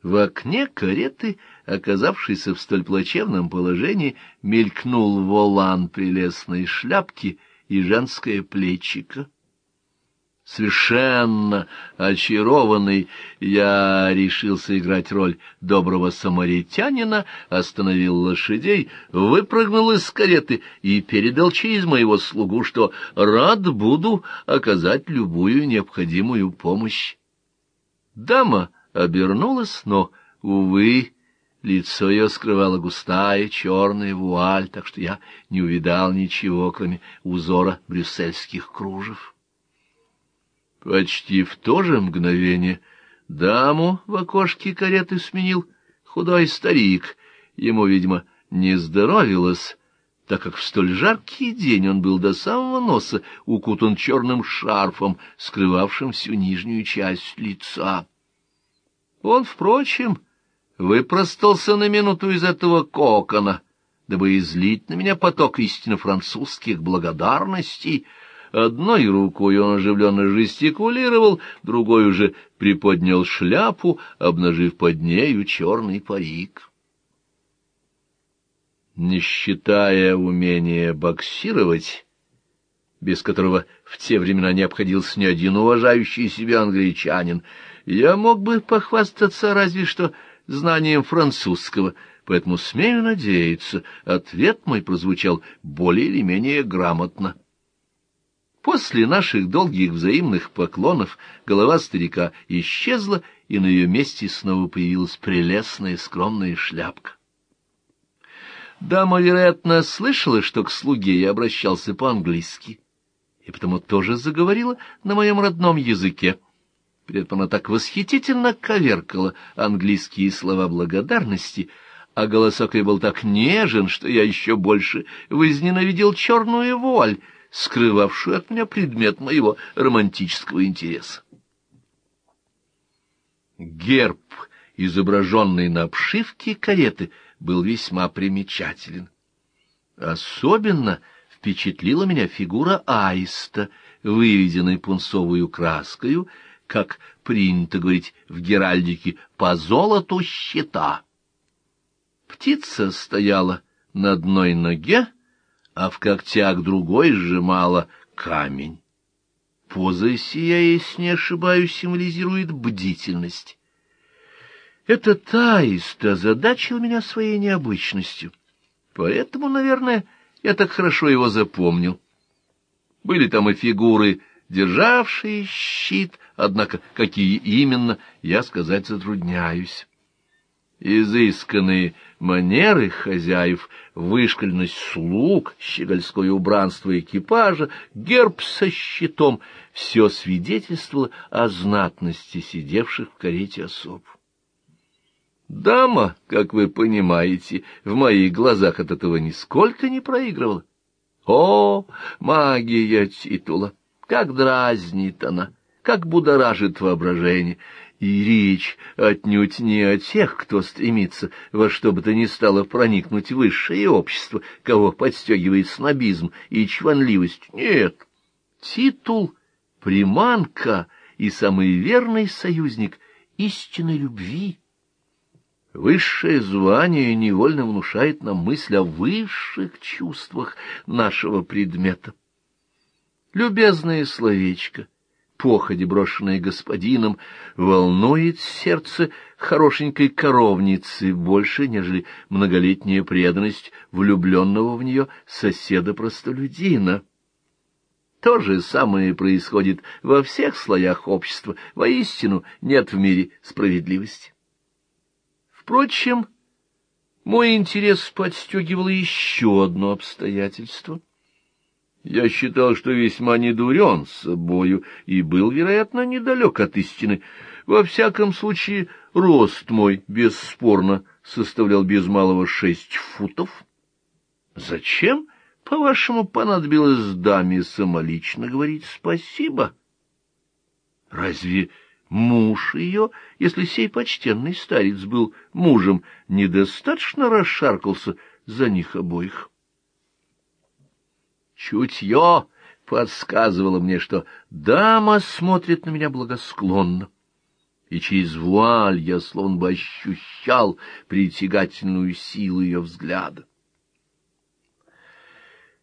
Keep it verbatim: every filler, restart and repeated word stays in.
В окне кареты, оказавшейся в столь плачевном положении, мелькнул волан прелестной шляпки и женское плечико. Совершенно очарованный, я решился играть роль доброго самаритянина, остановил лошадей, выпрыгнул из кареты и передал через моего слугу, что рад буду оказать любую необходимую помощь. Дама обернулась, но, увы, лицо ее скрывала густая черная вуаль, так что я не увидал ничего, кроме узора брюссельских кружев. Почти в то же мгновение даму в окошке кареты сменил худой старик. Ему, видимо, не здоровилось, так как в столь жаркий день он был до самого носа укутан черным шарфом, скрывавшим всю нижнюю часть лица. Он, впрочем, выпростался на минуту из этого кокона, дабы излить на меня поток истинно французских благодарностей. Одной рукой он оживленно жестикулировал, другой уже приподнял шляпу, обнажив под нею черный парик. Не считая умения боксировать, без которого в те времена не обходился ни один уважающий себя англичанин, я мог бы похвастаться разве что знанием французского, поэтому, смею надеяться, ответ мой прозвучал более или менее грамотно. После наших долгих взаимных поклонов голова старика исчезла, и на ее месте снова появилась прелестная скромная шляпка. Дама, вероятно, слышала, что к слуге я обращался по-английски, и потому тоже заговорила на моем родном языке. При этом она так восхитительно коверкала английские слова благодарности, а голосок ее был так нежен, что я еще больше возненавидел черную вуаль, скрывавшую от меня предмет моего романтического интереса. Герб, изображенный на обшивке кареты, был весьма примечателен. Особенно впечатлила меня фигура аиста, выведенная пунцовую краскою, как принято говорить в геральдике, по золоту щита. Птица стояла на одной ноге, а в когтях другой сжимала камень. Поза сия, если не ошибаюсь, символизирует бдительность. Этот аист озадачил меня своей необычностью, поэтому, наверное, я так хорошо его запомнил. Были там и фигуры, державшие щит, однако какие именно, я сказать затрудняюсь. Изысканные манеры хозяев, вышкаленность слуг, щегольское убранство экипажа, герб со щитом — все свидетельствовало о знатности сидевших в карете особ. Дама, как вы понимаете, в моих глазах от этого нисколько не проигрывала. О, магия титула! Как дразнит она, как будоражит воображение! И речь отнюдь не о тех, кто стремится во что бы то ни стало проникнуть в высшее общество, кого подстегивает снобизм и чванливость. Нет, титул — приманка и самый верный союзник истинной любви. Высшее звание невольно внушает нам мысль о высших чувствах нашего предмета. Любезное словечко, походе брошенное господином, волнует сердце хорошенькой коровницы больше, нежели многолетняя преданность влюбленного в нее соседа-простолюдина. То же самое происходит во всех слоях общества. Воистину нет в мире справедливости. Впрочем, мой интерес подстегивало еще одно обстоятельство. Я считал, что весьма недурен собою и был, вероятно, недалек от истины. Во всяком случае, рост мой, бесспорно, составлял без малого шесть футов. Зачем, по-вашему, понадобилось даме самолично говорить спасибо? Разве муж ее, если сей почтенный старец был мужем, недостаточно расшаркался за них обоих? Чутье подсказывало мне, что дама смотрит на меня благосклонно. и через вуаль я словно бы ощущал притягательную силу ее взгляда.